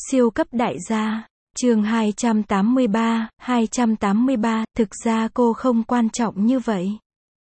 Siêu cấp đại gia. Chương 283, thực ra cô không quan trọng như vậy.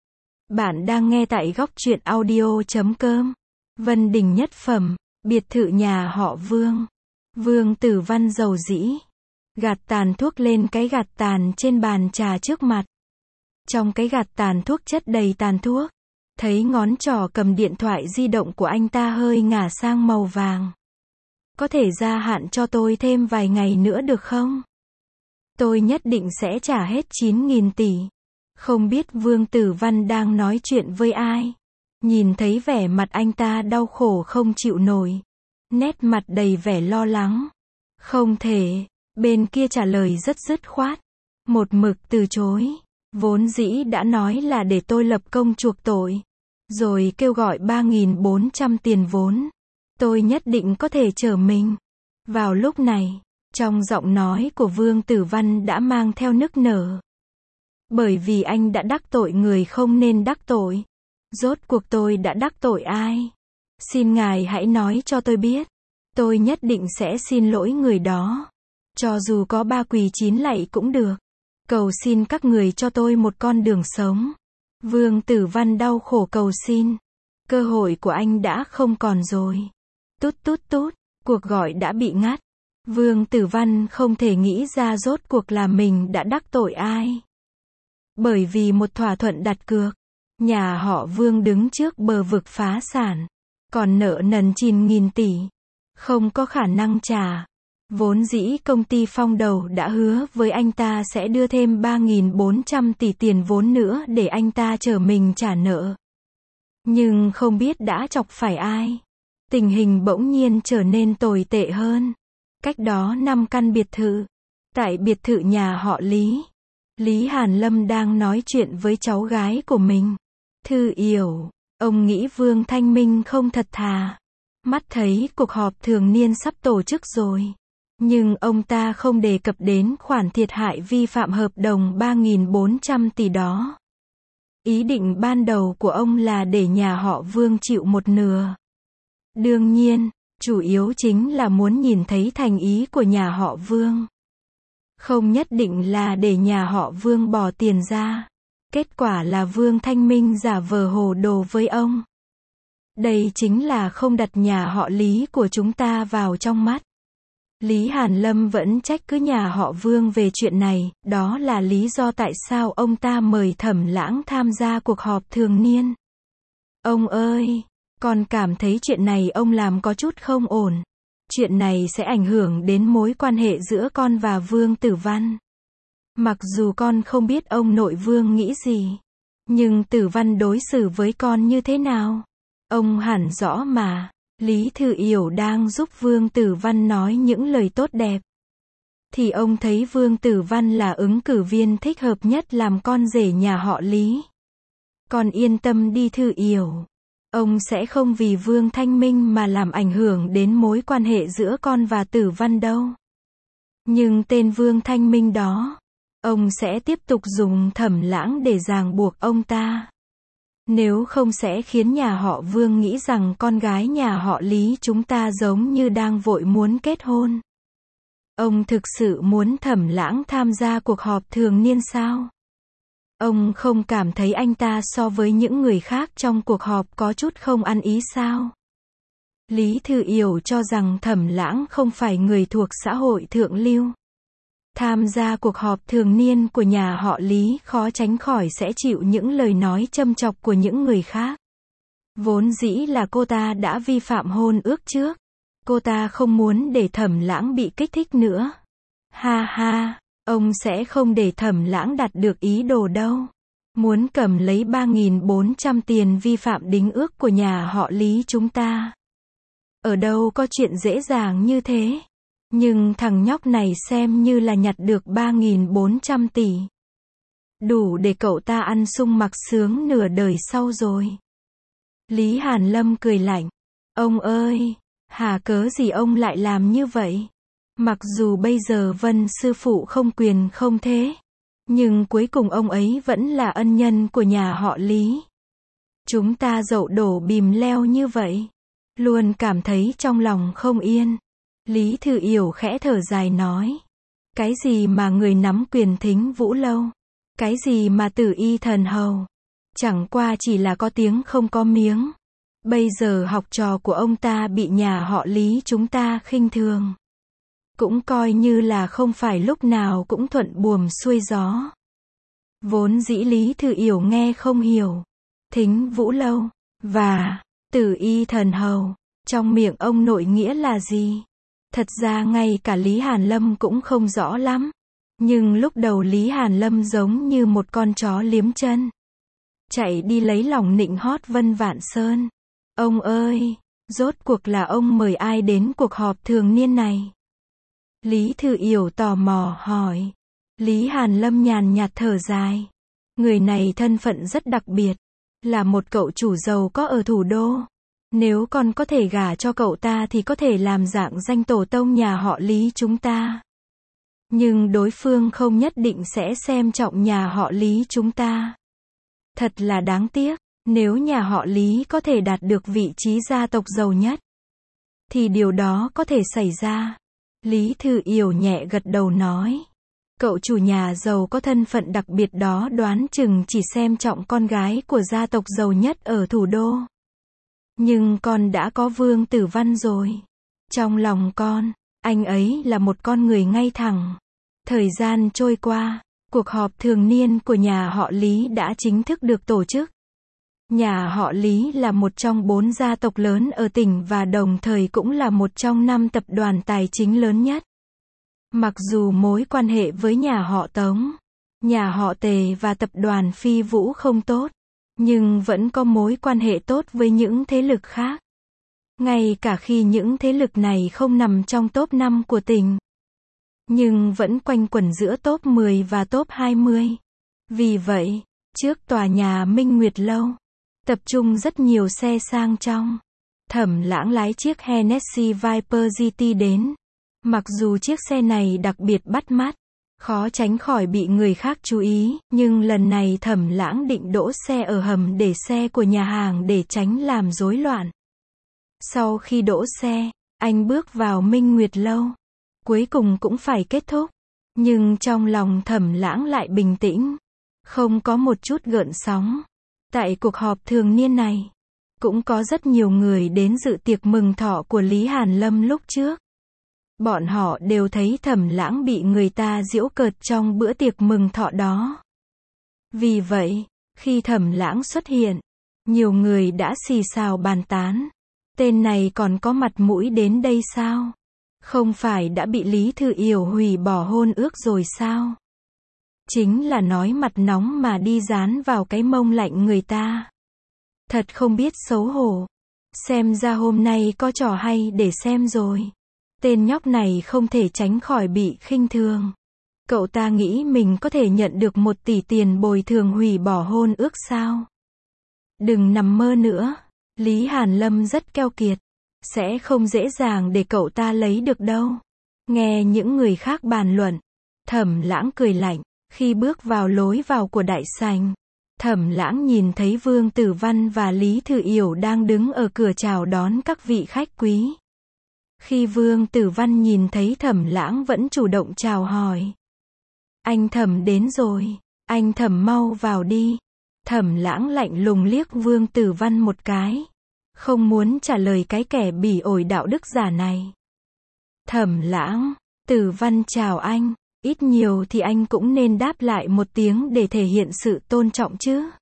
Bạn đang nghe tại góc truyện audio.com. Vân Đình nhất phẩm, biệt thự nhà họ Vương. Vương Tử Văn dầu dĩ gạt tàn thuốc lên cái gạt tàn trên bàn trà trước mặt. Trong cái gạt tàn thuốc chất đầy tàn thuốc. Thấy ngón trỏ cầm điện thoại di động của anh ta hơi ngả sang màu vàng. Có thể gia hạn cho tôi thêm vài ngày nữa được không? Tôi nhất định sẽ trả hết 9.000 tỷ. Không biết Vương Tử Văn đang nói chuyện với ai. Nhìn thấy vẻ mặt anh ta đau khổ không chịu nổi. Nét mặt đầy vẻ lo lắng. Không thể. Bên kia trả lời rất dứt khoát. Một mực từ chối. Vốn dĩ đã nói là để tôi lập công chuộc tội. Rồi kêu gọi 3.400 tiền vốn. Tôi nhất định có thể trở mình. Vào lúc này, trong giọng nói của Vương Tử Văn đã mang theo nức nở. Bởi vì anh đã đắc tội người không nên đắc tội. Rốt cuộc tôi đã đắc tội ai? Xin ngài hãy nói cho tôi biết. Tôi nhất định sẽ xin lỗi người đó. Cho dù có 3 quỳ 9 lạy cũng được. Cầu xin các người cho tôi một con đường sống. Vương Tử Văn đau khổ cầu xin. Cơ hội của anh đã không còn rồi. Tút tút tút, cuộc gọi đã bị ngắt. Vương Tử Văn không thể nghĩ ra rốt cuộc là mình đã đắc tội ai. Bởi vì một thỏa thuận đặt cược, nhà họ Vương đứng trước bờ vực phá sản. Còn nợ nần 9.000 tỷ. Không có khả năng trả. Vốn dĩ công ty Phong Đầu đã hứa với anh ta sẽ đưa thêm 3.400 tỷ tiền vốn nữa để anh ta trở mình trả nợ. Nhưng không biết đã chọc phải ai. Tình hình bỗng nhiên trở nên tồi tệ hơn. Cách đó 5 căn biệt thự. Tại biệt thự nhà họ Lý. Lý Hàn Lâm đang nói chuyện với cháu gái của mình. Thư Yểu. Ông nghĩ Vương Thanh Minh không thật thà. Mắt thấy cuộc họp thường niên sắp tổ chức rồi. Nhưng ông ta không đề cập đến khoản thiệt hại vi phạm hợp đồng 3.400 tỷ đó. Ý định ban đầu của ông là để nhà họ Vương chịu một nửa. Đương nhiên, chủ yếu chính là muốn nhìn thấy thành ý của nhà họ Vương. Không nhất định là để nhà họ Vương bỏ tiền ra. Kết quả là Vương Thanh Minh giả vờ hồ đồ với ông. Đây chính là không đặt nhà họ Lý của chúng ta vào trong mắt. Lý Hàn Lâm vẫn trách cứ nhà họ Vương về chuyện này, đó là lý do tại sao ông ta mời Thẩm Lãng tham gia cuộc họp thường niên. Ông ơi! Con cảm thấy chuyện này ông làm có chút không ổn. Chuyện này sẽ ảnh hưởng đến mối quan hệ giữa con và Vương Tử Văn. Mặc dù con không biết ông nội Vương nghĩ gì. Nhưng Tử Văn đối xử với con như thế nào? Ông hẳn rõ mà. Lý Thư Yểu đang giúp Vương Tử Văn nói những lời tốt đẹp. Thì ông thấy Vương Tử Văn là ứng cử viên thích hợp nhất làm con rể nhà họ Lý. Con yên tâm đi Thư Yểu. Ông sẽ không vì Vương Thanh Minh mà làm ảnh hưởng đến mối quan hệ giữa con và Tử Văn đâu. Nhưng tên Vương Thanh Minh đó, ông sẽ tiếp tục dùng Thẩm Lãng để ràng buộc ông ta. Nếu không sẽ khiến nhà họ Vương nghĩ rằng con gái nhà họ Lý chúng ta giống như đang vội muốn kết hôn. Ông thực sự muốn Thẩm Lãng tham gia cuộc họp thường niên sao? Ông không cảm thấy anh ta so với những người khác trong cuộc họp có chút không ăn ý sao? Lý Thư Yểu cho rằng Thẩm Lãng không phải người thuộc xã hội thượng lưu. Tham gia cuộc họp thường niên của nhà họ Lý khó tránh khỏi sẽ chịu những lời nói châm chọc của những người khác. Vốn dĩ là cô ta đã vi phạm hôn ước trước. Cô ta không muốn để Thẩm Lãng bị kích thích nữa. Ha ha, ông sẽ không để Thẩm Lãng đạt được ý đồ đâu. Muốn cầm lấy 3.400 tiền vi phạm đính ước của nhà họ Lý chúng ta. Ở đâu có chuyện dễ dàng như thế. Nhưng thằng nhóc này xem như là nhặt được 3.400 tỷ. Đủ để cậu ta ăn sung mặc sướng nửa đời sau rồi. Lý Hàn Lâm cười lạnh. Ông ơi, hà cớ gì ông lại làm như vậy? Mặc dù bây giờ Vân sư phụ không quyền không thế. Nhưng cuối cùng ông ấy vẫn là ân nhân của nhà họ Lý. Chúng ta dậu đổ bìm leo như vậy. Luôn cảm thấy trong lòng không yên. Lý Thư Yểu khẽ thở dài nói. Cái gì mà người nắm quyền Thính Vũ Lâu? Cái gì mà Tử Y Thần Hầu? Chẳng qua chỉ là có tiếng không có miếng. Bây giờ học trò của ông ta bị nhà họ Lý chúng ta khinh thường. Cũng coi như là không phải lúc nào cũng thuận buồm xuôi gió. Vốn dĩ Lý Thư Yểu nghe không hiểu. Thính Vũ Lâu và Tử Y Thần Hầu, trong miệng ông nội nghĩa là gì? Thật ra ngay cả Lý Hàn Lâm cũng không rõ lắm. Nhưng lúc đầu Lý Hàn Lâm giống như một con chó liếm chân. Chạy đi lấy lòng nịnh hót Vân Vạn Sơn. Ông ơi, rốt cuộc là ông mời ai đến cuộc họp thường niên này? Lý Thư Yểu tò mò hỏi. Lý Hàn Lâm nhàn nhạt thở dài. Người này thân phận rất đặc biệt. Là một cậu chủ giàu có ở thủ đô. Nếu con có thể gả cho cậu ta thì có thể làm dạng danh tổ tông nhà họ Lý chúng ta. Nhưng đối phương không nhất định sẽ xem trọng nhà họ Lý chúng ta. Thật là đáng tiếc, nếu nhà họ Lý có thể đạt được vị trí gia tộc giàu nhất, thì điều đó có thể xảy ra. Lý Thư Yểu nhẹ gật đầu nói. Cậu chủ nhà giàu có thân phận đặc biệt đó đoán chừng chỉ xem trọng con gái của gia tộc giàu nhất ở thủ đô. Nhưng con đã có Vương Tử Văn rồi. Trong lòng con, anh ấy là một con người ngay thẳng. Thời gian trôi qua, cuộc họp thường niên của nhà họ Lý đã chính thức được tổ chức. Nhà họ Lý là một trong 4 gia tộc lớn ở tỉnh và đồng thời cũng là một trong 5 tập đoàn tài chính lớn nhất. Mặc dù mối quan hệ với nhà họ Tống, nhà họ Tề và tập đoàn Phi Vũ không tốt, nhưng vẫn có mối quan hệ tốt với những thế lực khác. Ngay cả khi những thế lực này không nằm trong top 5 của tỉnh, nhưng vẫn quanh quẩn giữa top 10 và top 20. Vì vậy, trước tòa nhà Minh Nguyệt Lâu, tập trung rất nhiều xe sang trọng. Thẩm Lãng lái chiếc Hennessy Viper GT đến. Mặc dù chiếc xe này đặc biệt bắt mắt, khó tránh khỏi bị người khác chú ý, nhưng lần này Thẩm Lãng định đỗ xe ở hầm để xe của nhà hàng để tránh làm rối loạn. Sau khi đỗ xe, anh bước vào Minh Nguyệt Lâu. Cuối cùng cũng phải kết thúc. Nhưng trong lòng Thẩm Lãng lại bình tĩnh. Không có một chút gợn sóng. Tại cuộc họp thường niên này, cũng có rất nhiều người đến dự tiệc mừng thọ của Lý Hàn Lâm lúc trước. Bọn họ đều thấy Thẩm Lãng bị người ta giễu cợt trong bữa tiệc mừng thọ đó. Vì vậy, khi Thẩm Lãng xuất hiện, nhiều người đã xì xào bàn tán. Tên này còn có mặt mũi đến đây sao? Không phải đã bị Lý Thư Yểu hủy bỏ hôn ước rồi sao? Chính là nói mặt nóng mà đi dán vào cái mông lạnh người ta. Thật không biết xấu hổ. Xem ra hôm nay có trò hay để xem rồi. Tên nhóc này không thể tránh khỏi bị khinh thường. Cậu ta nghĩ mình có thể nhận được 1 tỷ tiền bồi thường hủy bỏ hôn ước sao? Đừng nằm mơ nữa. Lý Hàn Lâm rất keo kiệt. Sẽ không dễ dàng để cậu ta lấy được đâu. Nghe những người khác bàn luận, Thẩm Lãng cười lạnh. Khi bước vào lối vào của đại sảnh, Thẩm Lãng nhìn thấy Vương Tử Văn và Lý Thư Yểu đang đứng ở cửa chào đón các vị khách quý. Khi Vương Tử Văn nhìn thấy Thẩm Lãng vẫn chủ động chào hỏi. Anh Thẩm đến rồi, anh Thẩm mau vào đi. Thẩm Lãng lạnh lùng liếc Vương Tử Văn một cái. Không muốn trả lời cái kẻ bỉ ổi đạo đức giả này. Thẩm Lãng, Tử Văn chào anh. Ít nhiều thì anh cũng nên đáp lại một tiếng để thể hiện sự tôn trọng chứ.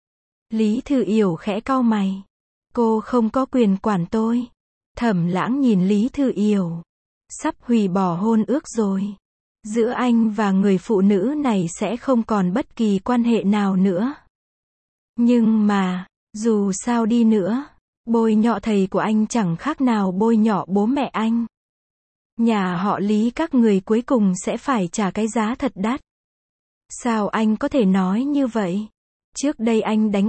Lý Thư Yểu khẽ cau mày. Cô không có quyền quản tôi. Thẩm Lãng nhìn Lý Thư Yểu. Sắp hủy bỏ hôn ước rồi. Giữa anh và người phụ nữ này sẽ không còn bất kỳ quan hệ nào nữa. Nhưng mà, dù sao đi nữa, bôi nhọ thầy của anh chẳng khác nào bôi nhọ bố mẹ anh. Nhà họ Lý các người cuối cùng sẽ phải trả cái giá thật đắt. Sao anh có thể nói như vậy? Trước đây anh đánh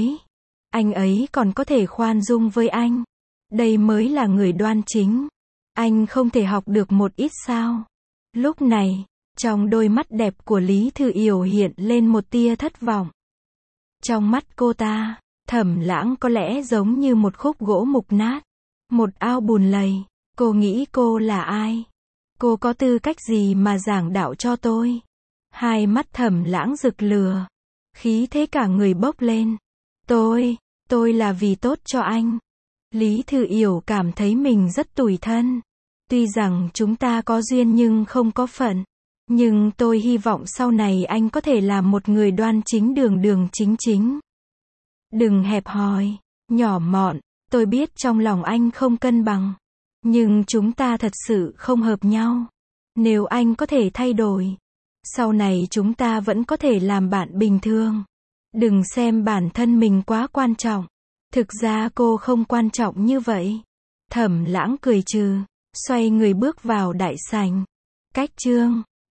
anh ấy còn có thể khoan dung với anh. Đây mới là người đoan chính. Anh không thể học được một ít sao? Lúc này, trong đôi mắt đẹp của Lý Thư Yểu hiện lên một tia thất vọng. Trong mắt cô ta, Thẩm Lãng có lẽ giống như một khúc gỗ mục nát, một ao bùn lầy. Cô nghĩ cô là ai? Cô có tư cách gì mà giảng đạo cho tôi? Hai mắt Thẩm Lãng rực lửa. Khí thế cả người bốc lên. Tôi là vì tốt cho anh. Lý Thư Yểu cảm thấy mình rất tủi thân. Tuy rằng chúng ta có duyên nhưng không có phận. Nhưng tôi hy vọng sau này anh có thể làm một người đoan chính đường chính chính. Đừng hẹp hòi, nhỏ mọn, tôi biết trong lòng anh không cân bằng. Nhưng chúng ta thật sự không hợp nhau. Nếu anh có thể thay đổi, sau này chúng ta vẫn có thể làm bạn bình thường. Đừng xem bản thân mình quá quan trọng. Thực ra cô không quan trọng như vậy. Thẩm Lãng cười trừ, xoay người bước vào đại sảnh. Cách chương